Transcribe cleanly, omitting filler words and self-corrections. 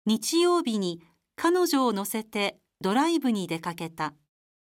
日曜日に彼女を乗せてドライブに出かけた。